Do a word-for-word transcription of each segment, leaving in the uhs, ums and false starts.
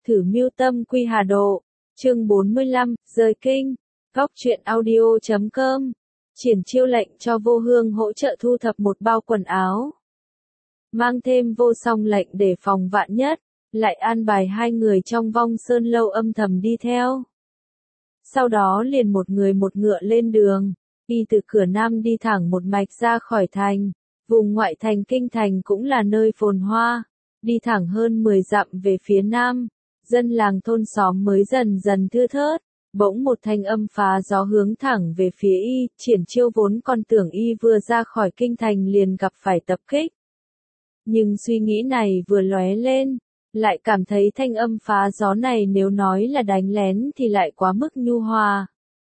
Thử mưu tâm quy hà độ. Chương bốn mươi lăm, rời kinh. Góc truyện audio chấm com. Triển Chiêu lệnh cho Vô Hương hỗ trợ thu thập một bao quần áo. Mang thêm vô song lệnh để phòng vạn nhất, lại an bài hai người trong Vong Sơn lâu âm thầm đi theo. Sau đó liền một người một ngựa lên đường, đi từ cửa Nam đi thẳng một mạch ra khỏi thành. Vùng ngoại thành kinh thành cũng là nơi phồn hoa, đi thẳng hơn mười dặm về phía Nam. Dân làng thôn xóm mới dần dần thưa thớt, bỗng một thanh âm phá gió hướng thẳng về phía y. Triển Chiêu vốn còn tưởng y vừa ra khỏi kinh thành liền gặp phải tập kích. Nhưng suy nghĩ này vừa lóe lên, lại cảm thấy thanh âm phá gió này nếu nói là đánh lén thì lại quá mức nhu hòa.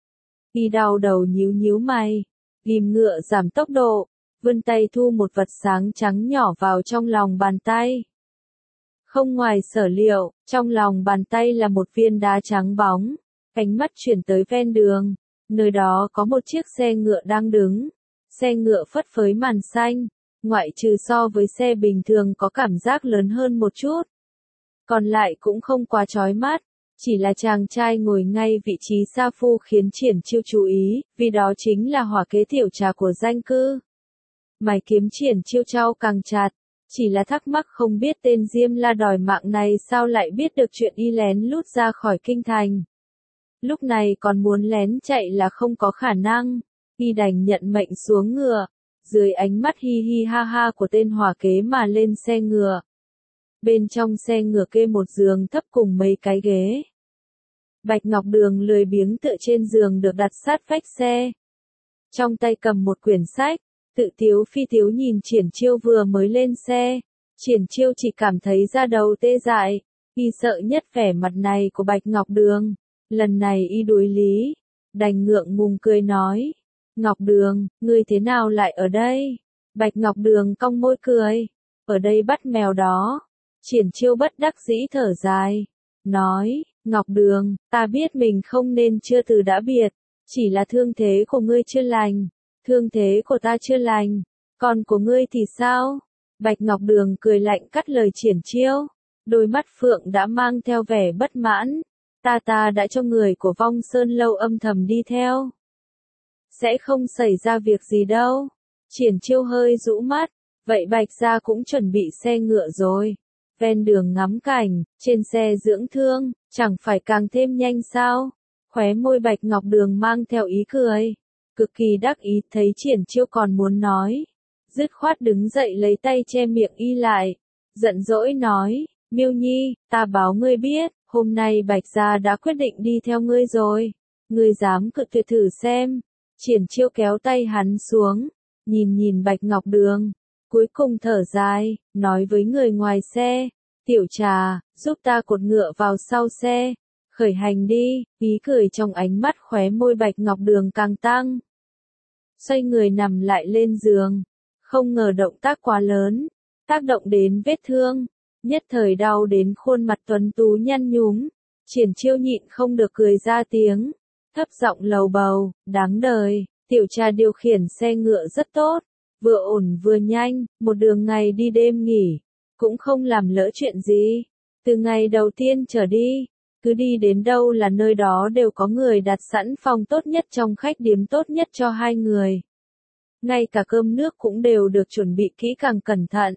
Y đau đầu nhíu nhíu mày, ghim ngựa giảm tốc độ, vươn tay thu một vật sáng trắng nhỏ vào trong lòng bàn tay. Không ngoài sở liệu, trong lòng bàn tay là một viên đá trắng bóng. Ánh mắt chuyển tới ven đường, nơi đó có một chiếc xe ngựa đang đứng. Xe ngựa phất phới màn xanh, ngoại trừ so với xe bình thường có cảm giác lớn hơn một chút. Còn lại cũng không quá chói mắt, chỉ là chàng trai ngồi ngay vị trí sa phu khiến Triển Chiêu chú ý, vì đó chính là hỏa kế tiểu trà của danh cư. Mày kiếm Triển Chiêu trao càng chặt, chỉ là thắc mắc không biết tên Diêm La đòi mạng này sao lại biết được chuyện y lén lút ra khỏi kinh thành. Lúc này còn muốn lén chạy là không có khả năng, y đành nhận mệnh xuống ngựa, dưới ánh mắt hi hi ha ha của tên hỏa kế mà lên xe ngựa. Bên trong xe ngựa kê một giường thấp cùng mấy cái ghế. Bạch Ngọc Đường lười biếng tựa trên giường được đặt sát vách xe. Trong tay cầm một quyển sách, tự tiếu phi tiếu nhìn Triển Chiêu vừa mới lên xe. Triển Chiêu chỉ cảm thấy da đầu tê dại, y sợ nhất vẻ mặt này của Bạch Ngọc Đường. Lần này y đối lý, đành ngượng ngùng cười nói. Ngọc Đường, ngươi thế nào lại ở đây? Bạch Ngọc Đường cong môi cười. Ở đây bắt mèo đó. Triển Chiêu bất đắc dĩ thở dài. Nói, Ngọc Đường, ta biết mình không nên chưa từ đã biệt. Chỉ là thương thế của ngươi chưa lành. Thương thế của ta chưa lành. Còn của ngươi thì sao? Bạch Ngọc Đường cười lạnh cắt lời Triển Chiêu. Đôi mắt phượng đã mang theo vẻ bất mãn. Ta ta đã cho người của Vong Sơn lâu âm thầm đi theo. Sẽ không xảy ra việc gì đâu. Triển Chiêu hơi rũ mắt. Vậy Bạch gia cũng chuẩn bị xe ngựa rồi. Ven đường ngắm cảnh, trên xe dưỡng thương, chẳng phải càng thêm nhanh sao? Khóe môi Bạch Ngọc Đường mang theo ý cười. Cực kỳ đắc ý thấy Triển Chiêu còn muốn nói. Dứt khoát đứng dậy lấy tay che miệng y lại. Giận dỗi nói, Miêu Nhi, ta báo ngươi biết. Hôm nay Bạch gia đã quyết định đi theo ngươi rồi. Ngươi dám cự tuyệt thử xem. Triển Chiêu kéo tay hắn xuống, nhìn nhìn Bạch Ngọc Đường, cuối cùng thở dài, nói với người ngoài xe, tiểu trà, giúp ta cột ngựa vào sau xe, khởi hành đi. Ý cười trong ánh mắt khóe môi Bạch Ngọc Đường càng tăng. Xoay người nằm lại lên giường, không ngờ động tác quá lớn, tác động đến vết thương. Nhất thời đau đến khuôn mặt tuấn tú nhăn nhúm, Triển Chiêu nhịn không được cười ra tiếng, thấp giọng lầu bầu, đáng đời, tiểu trà điều khiển xe ngựa rất tốt, vừa ổn vừa nhanh, một đường ngày đi đêm nghỉ, cũng không làm lỡ chuyện gì. Từ ngày đầu tiên trở đi, cứ đi đến đâu là nơi đó đều có người đặt sẵn phòng tốt nhất trong khách điếm tốt nhất cho hai người. Ngay cả cơm nước cũng đều được chuẩn bị kỹ càng cẩn thận.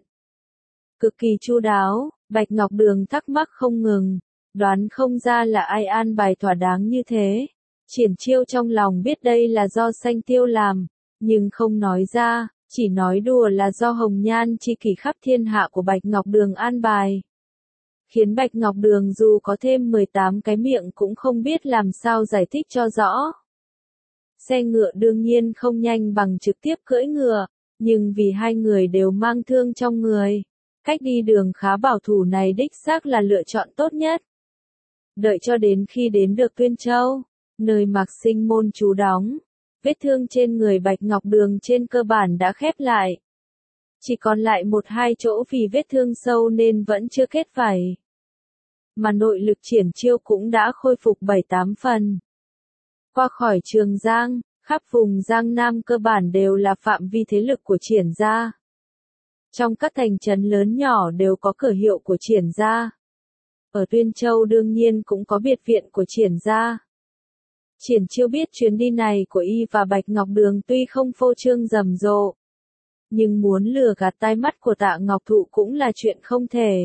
Cực kỳ chu đáo, Bạch Ngọc Đường thắc mắc không ngừng, đoán không ra là ai an bài thỏa đáng như thế. Triển Chiêu trong lòng biết đây là do Sanh Tiêu làm, nhưng không nói ra, chỉ nói đùa là do hồng nhan chi kỷ khắp thiên hạ của Bạch Ngọc Đường an bài. Khiến Bạch Ngọc Đường dù có thêm mười tám cái miệng cũng không biết làm sao giải thích cho rõ. Xe ngựa đương nhiên không nhanh bằng trực tiếp cưỡi ngựa, nhưng vì hai người đều mang thương trong người, cách đi đường khá bảo thủ này đích xác là lựa chọn tốt nhất. Đợi cho đến khi đến được Tuyên Châu, nơi Mạc Sinh môn trú đóng, vết thương trên người Bạch Ngọc Đường trên cơ bản đã khép lại. Chỉ còn lại một hai chỗ vì vết thương sâu nên vẫn chưa kết vảy. Mà nội lực Triển Chiêu cũng đã khôi phục bảy tám phần. Qua khỏi Trường Giang, khắp vùng Giang Nam cơ bản đều là phạm vi thế lực của Triển gia. Trong các thành trấn lớn nhỏ đều có cửa hiệu của Triển gia. ở Tuyên Châu đương nhiên cũng có biệt viện của Triển gia. Triển Chiêu biết chuyến đi này của y và Bạch Ngọc Đường tuy không phô trương rầm rộ, nhưng muốn lừa gạt tai mắt của Tạ Ngọc Thụ cũng là chuyện không thể.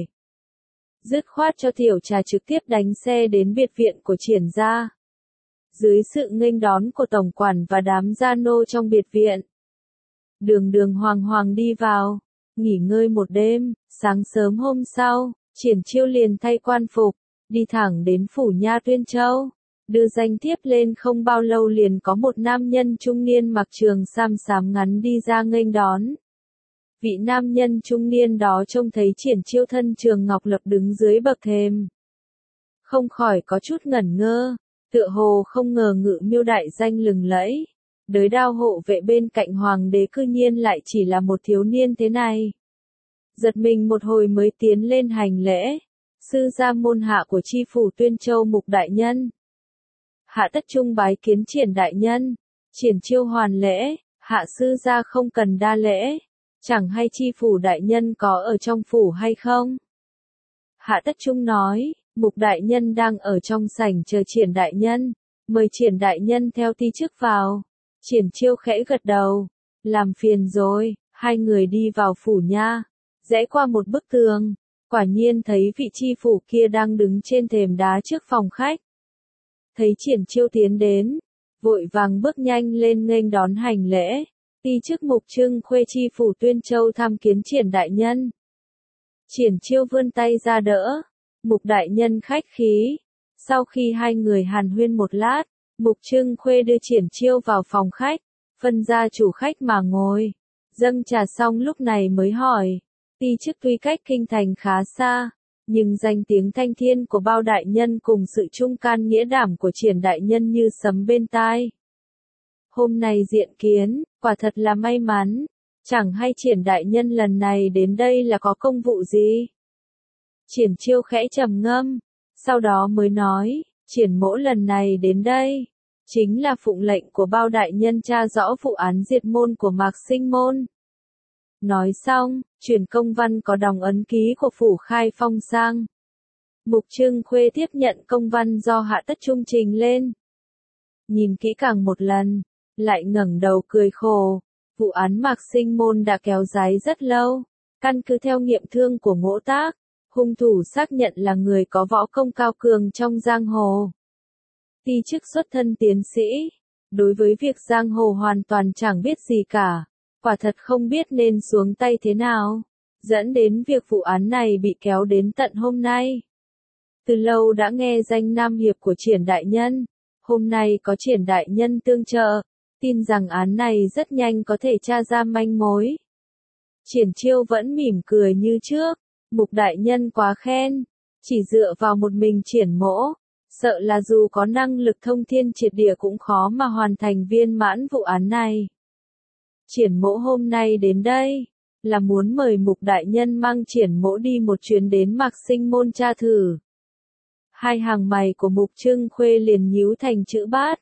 Dứt khoát cho Tiểu Trà trực tiếp đánh xe đến biệt viện của Triển gia. Dưới sự nghênh đón của tổng quản và đám gia nô trong biệt viện, đường đường hoàng hoàng đi vào, nghỉ ngơi một đêm. Sáng sớm hôm sau, Triển Chiêu liền thay quan phục, đi thẳng đến phủ nha Tuyên Châu. Đưa danh thiếp lên không bao lâu liền có một nam nhân trung niên mặc trường sam xám ngắn đi ra nghênh đón. Vị nam nhân trung niên đó trông thấy Triển Chiêu thân trường ngọc lập đứng dưới bậc thềm, không khỏi có chút ngẩn ngơ, tựa hồ không ngờ Ngự Miêu đại danh lừng lẫy, đới đao hộ vệ bên cạnh hoàng đế cư nhiên lại chỉ là một thiếu niên thế này. Giật mình một hồi mới tiến lên hành lễ, sư gia môn hạ của chi phủ Tuyên Châu Mục đại nhân. Hạ tất trung bái kiến Triển đại nhân. Triển Chiêu hoàn lễ, hạ sư gia không cần đa lễ, chẳng hay chi phủ đại nhân có ở trong phủ hay không? Hạ tất trung nói, Mục đại nhân đang ở trong sảnh chờ Triển đại nhân, mời Triển đại nhân theo ti chức vào. Triển Chiêu khẽ gật đầu, làm phiền rồi. Hai người đi vào phủ nha, rẽ qua một bức tường, quả nhiên thấy vị chi phủ kia đang đứng trên thềm đá trước phòng khách. Thấy Triển Chiêu tiến đến, vội vàng bước nhanh lên nghênh đón hành lễ. Ti chức Mục Trưng Khuê chi phủ Tuyên Châu tham kiến Triển đại nhân. Triển Chiêu vươn tay ra đỡ, Mục đại nhân khách khí. Sau khi hai người hàn huyên một lát, Mục Trưng Khuê đưa Triển Chiêu vào phòng khách, phân ra chủ khách mà ngồi. Dâng trà xong lúc này mới hỏi, ti chức tuy cách kinh thành khá xa, nhưng danh tiếng thanh thiên của bao đại nhân cùng sự trung can nghĩa đảm của Triển đại nhân như sấm bên tai. Hôm nay diện kiến, quả thật là may mắn, chẳng hay Triển đại nhân lần này đến đây là có công vụ gì? Triển Chiêu khẽ trầm ngâm, sau đó mới nói, Triển mỗ lần này đến đây, chính là phụng lệnh của bao đại nhân tra rõ vụ án diệt môn của Mạc Sinh Môn. Nói xong, truyền công văn có đóng ấn ký của phủ Khai Phong sang. Mục Trưng Khuê tiếp nhận công văn do Hạ tất trung trình lên. Nhìn kỹ càng một lần, lại ngẩng đầu cười khổ. Vụ án Mạc Sinh Môn đã kéo dài rất lâu. Căn cứ theo nghiệm thương của Ngỗ Tác, hung thủ xác nhận là người có võ công cao cường trong giang hồ. Ti chức xuất thân tiến sĩ, đối với việc giang hồ hoàn toàn chẳng biết gì cả, quả thật không biết nên xuống tay thế nào, dẫn đến việc vụ án này bị kéo đến tận hôm nay. Từ lâu đã nghe danh nam hiệp của Triển đại nhân, hôm nay có Triển đại nhân tương trợ, tin rằng án này rất nhanh có thể tra ra manh mối. Triển Chiêu vẫn mỉm cười như trước, Mục đại nhân quá khen, chỉ dựa vào một mình Triển mỗ, sợ là dù có năng lực thông thiên triệt địa cũng khó mà hoàn thành viên mãn vụ án này. Triển mỗ hôm nay đến đây, là muốn mời Mục đại nhân mang Triển mỗ đi một chuyến đến Mạc Sinh Môn tra thử. Hai hàng mày của Mục Trưng Khuê liền nhíu thành chữ bát.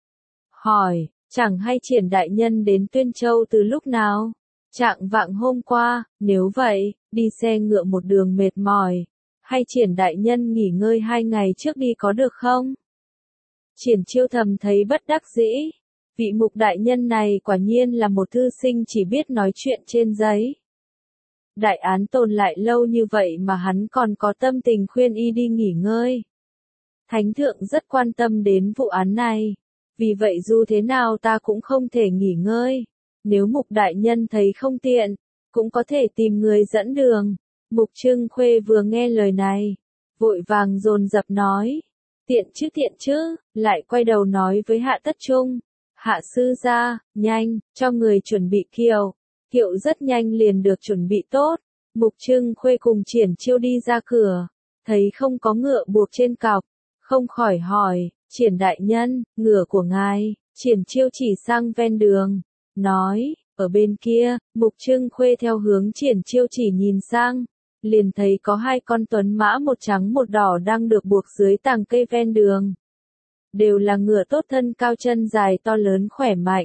Hỏi, chẳng hay Triển đại nhân đến Tuyên Châu từ lúc nào? Trạng vạng hôm qua, nếu vậy, đi xe ngựa một đường mệt mỏi, hay Triển đại nhân nghỉ ngơi hai ngày trước đi có được không? Triển Chiêu thầm thấy bất đắc dĩ, vị Mục đại nhân này quả nhiên là một thư sinh chỉ biết nói chuyện trên giấy. Đại án tồn lại lâu như vậy mà hắn còn có tâm tình khuyên y đi nghỉ ngơi. Thánh thượng rất quan tâm đến vụ án này, vì vậy dù thế nào ta cũng không thể nghỉ ngơi. Nếu Mục đại nhân thấy không tiện, cũng có thể tìm người dẫn đường. Mục Trưng Khuê vừa nghe lời này, vội vàng dồn dập nói, tiện chứ tiện chứ, lại quay đầu nói với Hạ tất trung, Hạ sư gia, nhanh, cho người chuẩn bị kiệu. Kiệu rất nhanh liền được chuẩn bị tốt. Mục Trưng Khuê cùng Triển Chiêu đi ra cửa, thấy không có ngựa buộc trên cọc, không khỏi hỏi, Triển đại nhân, ngựa của ngài? Triển Chiêu chỉ sang ven đường, nói, ở bên kia. Mục Trưng Khuê theo hướng Triển Chiêu chỉ nhìn sang, liền thấy có hai con tuấn mã một trắng một đỏ đang được buộc dưới tàng cây ven đường. Đều là ngựa tốt thân cao chân dài to lớn khỏe mạnh.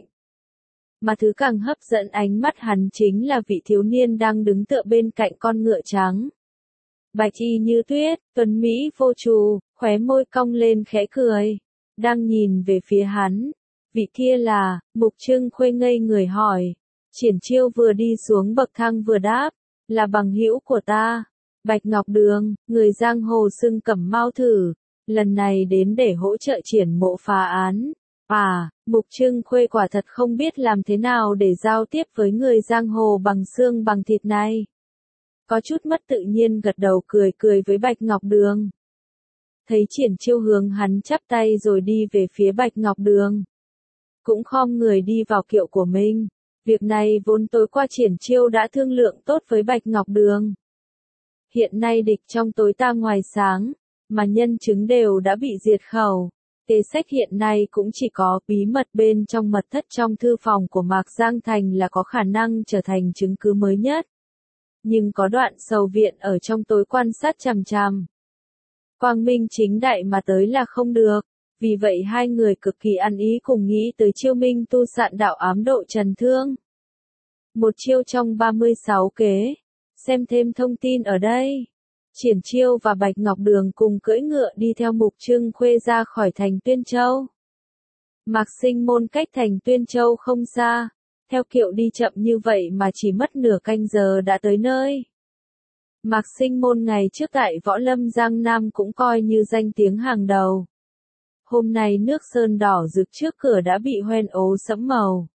Mà thứ càng hấp dẫn ánh mắt hắn chính là vị thiếu niên đang đứng tựa bên cạnh con ngựa trắng. bạch y như tuyết, tuấn Mỹ vô trù, khóe môi cong lên khẽ cười. Đang nhìn về phía hắn. Vị kia là, Mục Trưng Khuê ngây người hỏi. Triển Chiêu vừa đi xuống bậc thang vừa đáp. Là bằng hữu của ta. Bạch Ngọc Đường, người giang hồ xưng Cẩm Mao Thử. Lần này đến để hỗ trợ Triển Mộ phá án. À, Mục Trưng Khuê quả thật không biết làm thế nào để giao tiếp với người giang hồ bằng xương bằng thịt này. Có chút mất tự nhiên gật đầu cười cười với Bạch Ngọc Đường. Thấy Triển Chiêu hướng hắn chắp tay rồi đi về phía Bạch Ngọc Đường. Cũng khom người đi vào kiệu của mình. Việc này vốn tối qua Triển Chiêu đã thương lượng tốt với Bạch Ngọc Đường. Hiện nay địch trong tối ta ngoài sáng, mà nhân chứng đều đã bị diệt khẩu. Kế sách hiện nay cũng chỉ có bí mật bên trong mật thất trong thư phòng của Mạc Giang Thành là có khả năng trở thành chứng cứ mới nhất. Nhưng có đoạn sầu viện ở trong tối quan sát chằm chằm. Quang minh chính đại mà tới là không được. Vì vậy hai người cực kỳ ăn ý cùng nghĩ tới chiêu minh tu sạn đạo ám độ trần thương. Một chiêu trong ba mươi sáu kế. Xem thêm thông tin ở đây. Triển Chiêu và Bạch Ngọc Đường cùng cưỡi ngựa đi theo Mục Trưng Khuê ra khỏi thành Tuyên Châu. Mạc Sinh Môn cách thành Tuyên Châu không xa. Theo kiệu đi chậm như vậy mà chỉ mất nửa canh giờ đã tới nơi. Mạc Sinh Môn ngày trước tại Võ Lâm Giang Nam cũng coi như danh tiếng hàng đầu. Hôm nay nước sơn đỏ rực trước cửa đã bị hoen ố sẫm màu.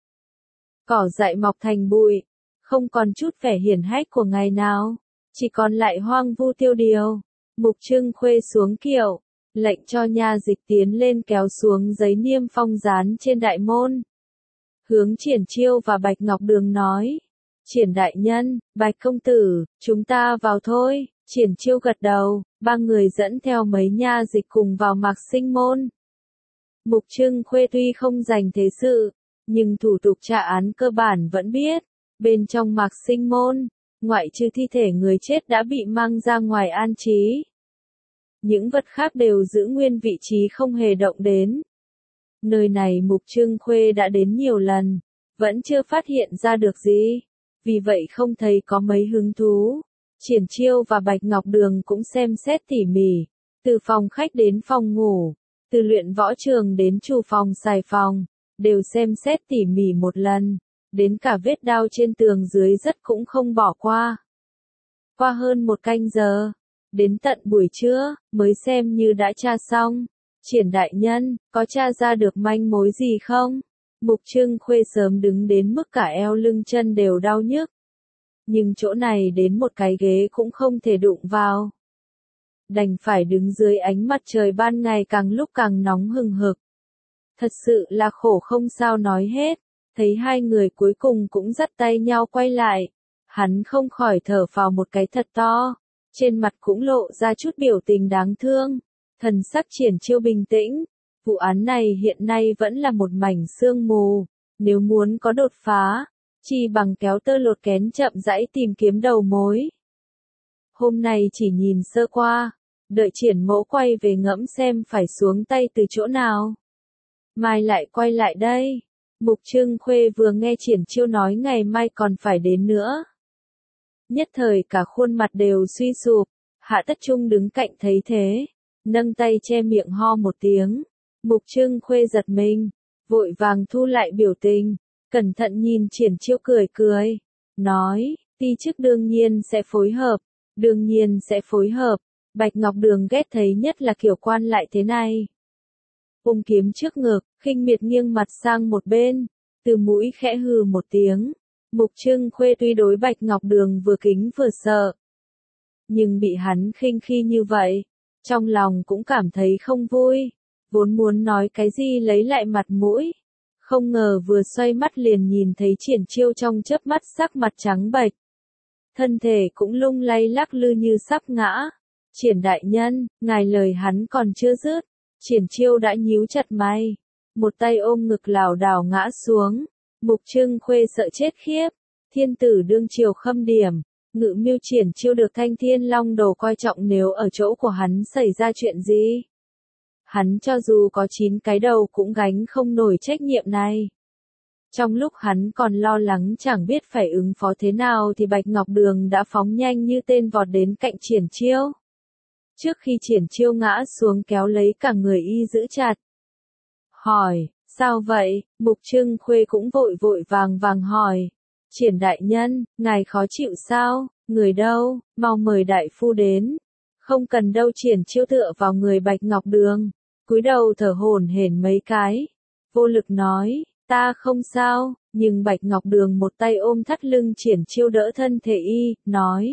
Cỏ dại mọc thành bụi, không còn chút vẻ hiển hách của ngày nào, chỉ còn lại hoang vu tiêu điều. Mục Trưng Khuê xuống kiệu, lệnh cho nha dịch tiến lên kéo xuống giấy niêm phong dán trên đại môn. Hướng Triển Chiêu và Bạch Ngọc Đường nói. Triển đại nhân, Bạch công tử, chúng ta vào thôi. Triển Chiêu gật đầu, ba người dẫn theo mấy nha dịch cùng vào Mạc Sinh Môn. Mục Trưng Khuê tuy không dành thế sự, nhưng thủ tục tra án cơ bản vẫn biết. Bên trong Mạc Sinh Môn, ngoại trừ thi thể người chết đã bị mang ra ngoài an trí. Những vật khác đều giữ nguyên vị trí không hề động đến. Nơi này Mục Trưng Khuê đã đến nhiều lần, vẫn chưa phát hiện ra được gì. Vì vậy không thấy có mấy hứng thú. Triển Chiêu và Bạch Ngọc Đường cũng xem xét tỉ mỉ. Từ phòng khách đến phòng ngủ, từ luyện võ trường đến chủ phòng xài phòng, đều xem xét tỉ mỉ một lần. Đến cả vết đao trên tường dưới rất cũng không bỏ qua. Qua hơn một canh giờ, đến tận buổi trưa, mới xem như đã tra xong. Triển đại nhân, có tra ra được manh mối gì không? Mục Trưng Khuê sớm đứng đến mức cả eo lưng chân đều đau nhức. Nhưng chỗ này đến một cái ghế cũng không thể đụng vào. Đành phải đứng dưới ánh mặt trời ban ngày càng lúc càng nóng hừng hực. Thật sự là khổ không sao nói hết. Thấy hai người cuối cùng cũng dắt tay nhau quay lại. Hắn không khỏi thở phào một cái thật to. Trên mặt cũng lộ ra chút biểu tình đáng thương. Thần sắc Triển Chiêu bình tĩnh. Vụ án này hiện nay vẫn là một mảnh sương mù. Nếu muốn có đột phá, chỉ bằng kéo tơ lột kén chậm rãi tìm kiếm đầu mối. Hôm nay chỉ nhìn sơ qua. Đợi Triển Mỗ quay về ngẫm xem phải xuống tay từ chỗ nào. Mai lại quay lại đây. Mục Trưng Khuê vừa nghe Triển Chiêu nói ngày mai còn phải đến nữa. Nhất thời cả khuôn mặt đều suy sụp. Hạ Tất Trung đứng cạnh thấy thế, nâng tay che miệng ho một tiếng. Mục Trưng Khuê giật mình, vội vàng thu lại biểu tình, cẩn thận nhìn Triển Chiêu cười cười, nói, ti chức đương nhiên sẽ phối hợp, đương nhiên sẽ phối hợp. Bạch Ngọc Đường ghét thấy nhất là kiểu quan lại thế này. Ung kiếm trước ngực, khinh miệt nghiêng mặt sang một bên, từ mũi khẽ hừ một tiếng. Mục Trưng Khuê tuy đối Bạch Ngọc Đường vừa kính vừa sợ, nhưng bị hắn khinh khi như vậy, trong lòng cũng cảm thấy không vui, vốn muốn nói cái gì lấy lại mặt mũi, không ngờ vừa xoay mắt liền nhìn thấy Triển Chiêu trong chớp mắt sắc mặt trắng bệch, thân thể cũng lung lay lắc lư như sắp ngã. Triển đại nhân, ngài lời hắn còn chưa dứt, Triển Chiêu đã nhíu chặt mày, một tay ôm ngực lảo đảo ngã xuống. Mục Trưng Khuê sợ chết khiếp, thiên tử đương triều khâm điểm, ngự mưu Triển Chiêu được Thanh Thiên Long Đồ coi trọng, nếu ở chỗ của hắn xảy ra chuyện gì, hắn cho dù có chín cái đầu cũng gánh không nổi trách nhiệm này. Trong lúc hắn còn lo lắng chẳng biết phải ứng phó thế nào thì Bạch Ngọc Đường đã phóng nhanh như tên vọt đến cạnh Triển Chiêu. Trước khi Triển Chiêu ngã xuống kéo lấy cả người y giữ chặt. Hỏi, sao vậy? Mục Trưng Khuê cũng vội vội vàng vàng hỏi. Triển đại nhân, ngài khó chịu sao? Người đâu? Mau mời đại phu đến. Không cần đâu. Triển Chiêu tựa vào người Bạch Ngọc Đường, cúi đầu thở hổn hển mấy cái, vô lực nói, ta không sao, nhưng Bạch Ngọc Đường một tay ôm thắt lưng Triển Chiêu đỡ thân thể y, nói.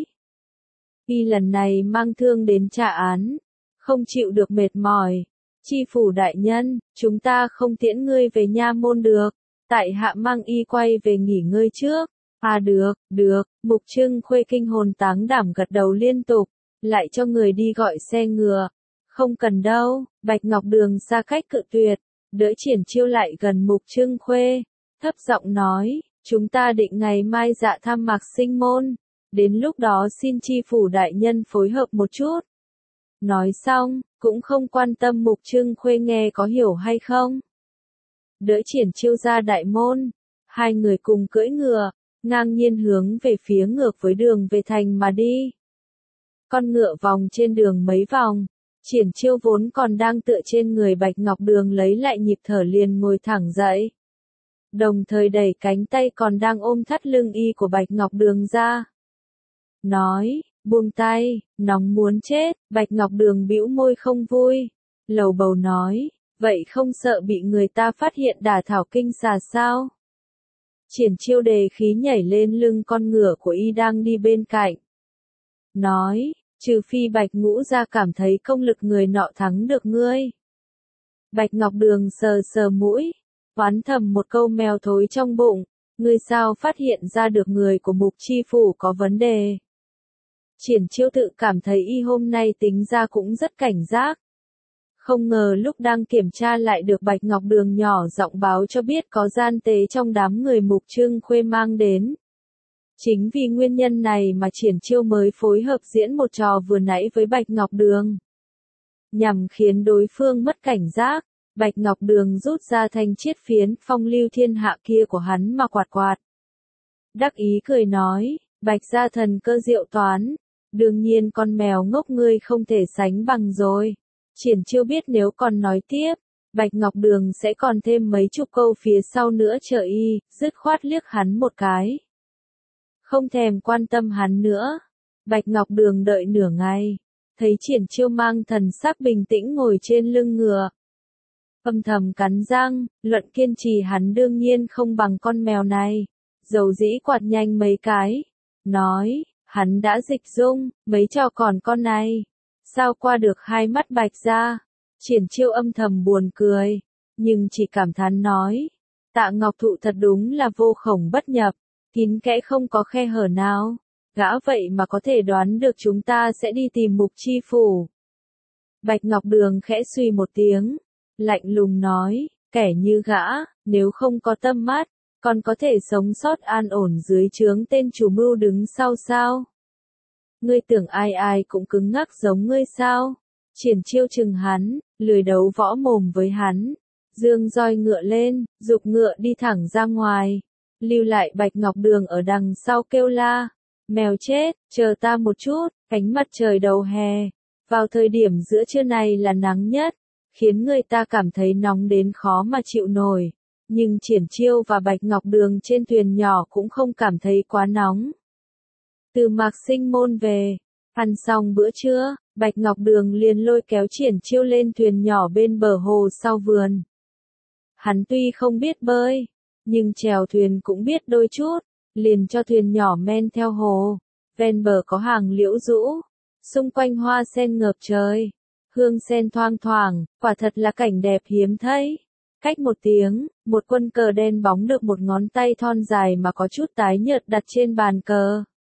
Y lần này mang thương đến trả án, không chịu được mệt mỏi. Chi phủ đại nhân, chúng ta không tiễn ngươi về nha môn được, tại hạ mang y quay về nghỉ ngơi trước. À được, được, Mục Trưng Khuê kinh hồn táng đảm gật đầu liên tục, lại cho người đi gọi xe ngựa. Không cần đâu, Bạch Ngọc Đường xa cách cự tuyệt, đỡ Triển Chiêu lại gần Mục Trưng Khuê, thấp giọng nói, chúng ta định ngày mai dạ thăm Mạc Sinh Môn, đến lúc đó xin chi phủ đại nhân phối hợp một chút. Nói xong, cũng không quan tâm Mục Trưng Khuê nghe có hiểu hay không. Đỡ Triển Chiêu ra đại môn, hai người cùng cưỡi ngựa, ngang nhiên hướng về phía ngược với đường về thành mà đi. Con ngựa vòng trên đường mấy vòng, Triển Chiêu vốn còn đang tựa trên người Bạch Ngọc Đường lấy lại nhịp thở liền ngồi thẳng dậy. Đồng thời đẩy cánh tay còn đang ôm thắt lưng y của Bạch Ngọc Đường ra. Nói, buông tay, nóng muốn chết. Bạch Ngọc Đường bĩu môi không vui, lầu bầu nói, vậy không sợ bị người ta phát hiện đả thảo kinh xà sao? Triển Chiêu đề khí nhảy lên lưng con ngựa của y đang đi bên cạnh. Nói, trừ phi Bạch Ngũ gia cảm thấy công lực người nọ thắng được ngươi. Bạch Ngọc Đường sờ sờ mũi, oán thầm một câu mèo thối trong bụng, ngươi sao phát hiện ra được người của Mục chi phủ có vấn đề. Triển Chiêu tự cảm thấy y hôm nay tính ra cũng rất cảnh giác. Không ngờ lúc đang kiểm tra lại được Bạch Ngọc Đường nhỏ giọng báo cho biết có gian tế trong đám người Mục Trưng Khuê mang đến. Chính vì nguyên nhân này mà Triển Chiêu mới phối hợp diễn một trò vừa nãy với Bạch Ngọc Đường. Nhằm khiến đối phương mất cảnh giác, Bạch Ngọc Đường rút ra thanh chiết phiến phong lưu thiên hạ kia của hắn mà quạt quạt. Đắc ý cười nói, Bạch gia thần cơ diệu toán, đương nhiên con mèo ngốc ngươi không thể sánh bằng rồi. Triển Chiêu biết nếu còn nói tiếp, Bạch Ngọc Đường sẽ còn thêm mấy chục câu phía sau nữa chờ y, dứt khoát liếc hắn một cái. Không thèm quan tâm hắn nữa. Bạch Ngọc Đường đợi nửa ngày, thấy Triển Chiêu mang thần sắc bình tĩnh ngồi trên lưng ngựa. Âm thầm cắn răng, luận kiên trì hắn đương nhiên không bằng con mèo này. Dầu dĩ quạt nhanh mấy cái, nói, hắn đã dịch dung, mấy trò còn con này. Sao qua được hai mắt Bạch gia? Triển Chiêu âm thầm buồn cười, nhưng chỉ cảm thán nói, Tạ Ngọc Thụ thật đúng là vô khổng bất nhập, kín kẽ không có khe hở nào. Gã vậy mà có thể đoán được chúng ta sẽ đi tìm Mục chi phủ. Bạch Ngọc Đường khẽ suy một tiếng, lạnh lùng nói, kẻ như gã, nếu không có tâm mắt, còn có thể sống sót an ổn dưới trướng tên chủ mưu đứng sau sao? Ngươi tưởng ai ai cũng cứng ngắc giống ngươi sao? Triển Chiêu chừng hắn, lười đấu võ mồm với hắn, dương roi ngựa lên, giục ngựa đi thẳng ra ngoài, lưu lại Bạch Ngọc Đường ở đằng sau kêu la, mèo chết, chờ ta một chút. Ánh mặt trời đầu hè, vào thời điểm giữa trưa này là nắng nhất, khiến người ta cảm thấy nóng đến khó mà chịu nổi, nhưng Triển Chiêu và Bạch Ngọc Đường trên thuyền nhỏ cũng không cảm thấy quá nóng. Từ Mạc Sinh Môn về, ăn xong bữa trưa, Bạch Ngọc Đường liền lôi kéo Triển Chiêu lên thuyền nhỏ bên bờ hồ sau vườn. Hắn tuy không biết bơi, nhưng chèo thuyền cũng biết đôi chút, liền cho thuyền nhỏ men theo hồ. Ven bờ có hàng liễu rũ, xung quanh hoa sen ngập trời, hương sen thoang thoảng, quả thật là cảnh đẹp hiếm thấy. Cách một tiếng, một quân cờ đen bóng được một ngón tay thon dài mà có chút tái nhợt đặt trên bàn cờ.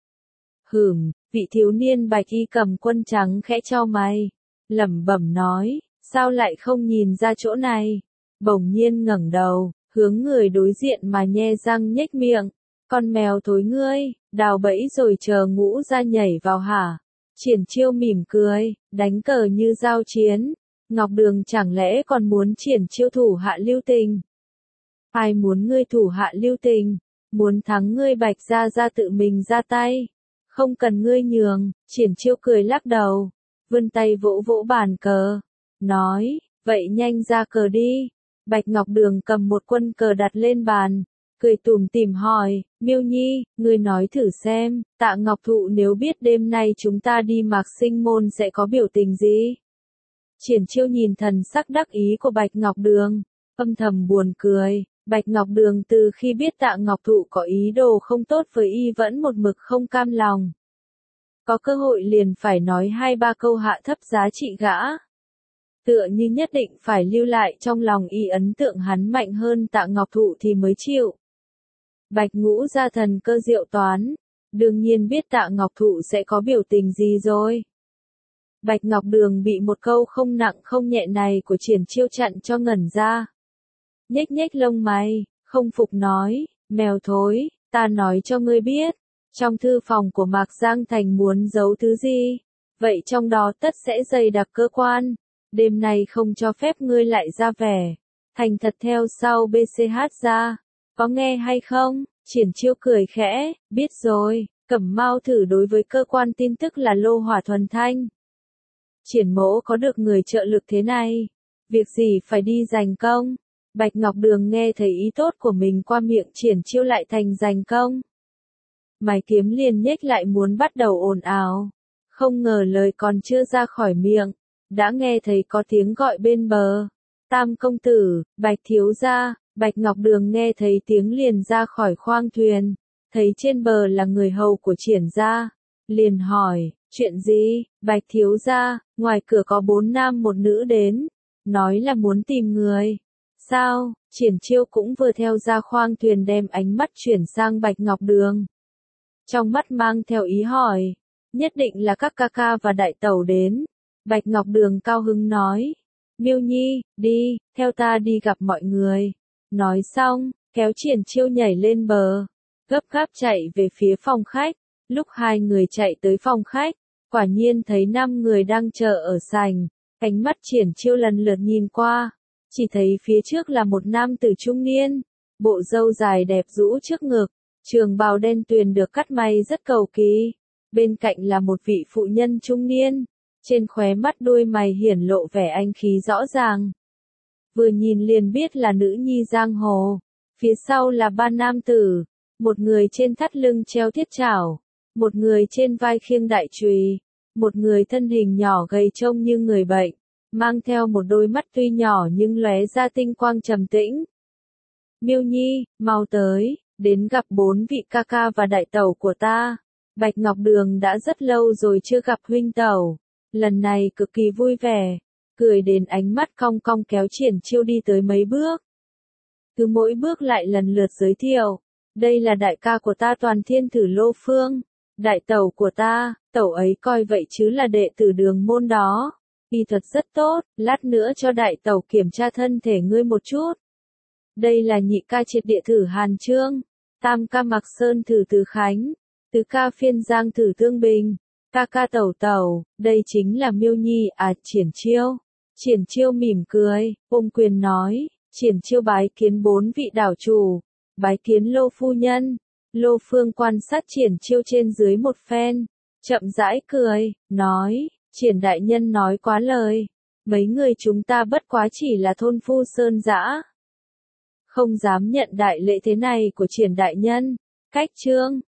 Hửm, vị thiếu niên bạch y cầm quân trắng khẽ chau mày, lẩm bẩm nói, sao lại không nhìn ra chỗ này? Bỗng nhiên ngẩng đầu, hướng người đối diện mà nhe răng nhếch miệng, con mèo thối ngươi, đào bẫy rồi chờ Ngũ gia nhảy vào hả? Triển Chiêu mỉm cười, đánh cờ như giao chiến. Ngọc Đường chẳng lẽ còn muốn Triển Chiêu thủ hạ lưu tình? Ai muốn ngươi thủ hạ lưu tình, muốn thắng ngươi Bạch gia gia tự mình ra tay, không cần ngươi nhường. Triển Chiêu cười lắc đầu, vươn tay vỗ vỗ bàn cờ, nói, vậy nhanh ra cờ đi. Bạch Ngọc Đường cầm một quân cờ đặt lên bàn, cười tủm tỉm hỏi, Miêu Nhi, ngươi nói thử xem, Tạ Ngọc Thụ nếu biết đêm nay chúng ta đi Mạc Sinh môn sẽ có biểu tình gì? Triển Chiêu nhìn thần sắc đắc ý của Bạch Ngọc Đường, âm thầm buồn cười. Bạch Ngọc Đường từ khi biết Tạ Ngọc Thụ có ý đồ không tốt với y vẫn một mực không cam lòng. Có cơ hội liền phải nói hai ba câu hạ thấp giá trị gã. Tựa như nhất định phải lưu lại trong lòng y ấn tượng hắn mạnh hơn Tạ Ngọc Thụ thì mới chịu. Bạch Ngũ gia thần cơ diệu toán, đương nhiên biết Tạ Ngọc Thụ sẽ có biểu tình gì rồi. Bạch Ngọc Đường bị một câu không nặng không nhẹ này của Triển Chiêu chặn cho ngẩn ra. Nhếch nhếch lông mày, không phục nói, mèo thối, ta nói cho ngươi biết, trong thư phòng của Mạc Giang Thành muốn giấu thứ gì, vậy trong đó tất sẽ dày đặc cơ quan, đêm nay không cho phép ngươi lại ra vẻ, thành thật theo sau bê xê hát ra, có nghe hay không? Triển Chiêu cười khẽ, biết rồi, Cẩm Mao thử đối với cơ quan tin tức là lô hỏa thuần thanh. Triển mỗ có được người trợ lực thế này, việc gì phải đi giành công? Bạch Ngọc Đường nghe thấy ý tốt của mình qua miệng Triển Chiêu lại thành giành công. Mày kiếm liền nhếch lại muốn bắt đầu ồn ào. Không ngờ lời còn chưa ra khỏi miệng, đã nghe thấy có tiếng gọi bên bờ. Tam công tử, Bạch thiếu gia. Bạch Ngọc Đường nghe thấy tiếng liền ra khỏi khoang thuyền, thấy trên bờ là người hầu của Triển gia, liền hỏi, chuyện gì? Bạch thiếu gia, ngoài cửa có bốn nam một nữ đến, nói là muốn tìm người. Sao? Triển Chiêu cũng vừa theo ra khoang thuyền đem ánh mắt chuyển sang Bạch Ngọc Đường. Trong mắt mang theo ý hỏi, nhất định là các ca ca và đại tẩu đến. Bạch Ngọc Đường cao hứng nói, Miêu Nhi, đi, theo ta đi gặp mọi người. Nói xong, kéo Triển Chiêu nhảy lên bờ, gấp gáp chạy về phía phòng khách. Lúc hai người chạy tới phòng khách, quả nhiên thấy năm người đang chờ ở sảnh. Ánh mắt Triển Chiêu lần lượt nhìn qua, chỉ thấy phía trước là một nam tử trung niên, bộ râu dài đẹp rũ trước ngực, trường bào đen tuyền được cắt may rất cầu kỳ. Bên cạnh là một vị phụ nhân trung niên, trên khóe mắt đôi mày hiển lộ vẻ anh khí rõ ràng. Vừa nhìn liền biết là nữ nhi giang hồ. Phía sau là ba nam tử, một người trên thắt lưng treo thiết chảo, một người trên vai khiêng đại chùy, một người thân hình nhỏ gầy trông như người bệnh, mang theo một đôi mắt tuy nhỏ nhưng lóe ra tinh quang trầm tĩnh. Miêu Nhi, mau tới, đến gặp bốn vị ca ca và đại tẩu của ta. Bạch Ngọc Đường đã rất lâu rồi chưa gặp huynh tẩu, lần này cực kỳ vui vẻ, cười đến ánh mắt cong cong kéo Triển Chiêu đi tới mấy bước. Cứ mỗi bước lại lần lượt giới thiệu, đây là đại ca của ta Toàn Thiên Thử Lô Phương, đại tẩu của ta, tẩu ấy coi vậy chứ là đệ tử đường môn đó. Y thuật rất tốt, lát nữa cho đại tẩu kiểm tra thân thể ngươi một chút. Đây là nhị ca Triệt Địa Thử Hàn Trương, tam ca Mạc Sơn Thử Từ Khánh, tứ ca Phiên Giang Thử Tương Bình, ca ca tẩu tẩu, đây chính là Miêu Nhi à. Triển Chiêu. Triển Chiêu mỉm cười, ôm quyền nói, Triển Chiêu bái kiến bốn vị đảo chủ, bái kiến Lô phu nhân. Lô Phương quan sát Triển Chiêu trên dưới một phen, chậm rãi cười, nói, Triển đại nhân nói quá lời, mấy người chúng ta bất quá chỉ là thôn phu sơn dã, không dám nhận đại lễ thế này của Triển đại nhân. Cách chương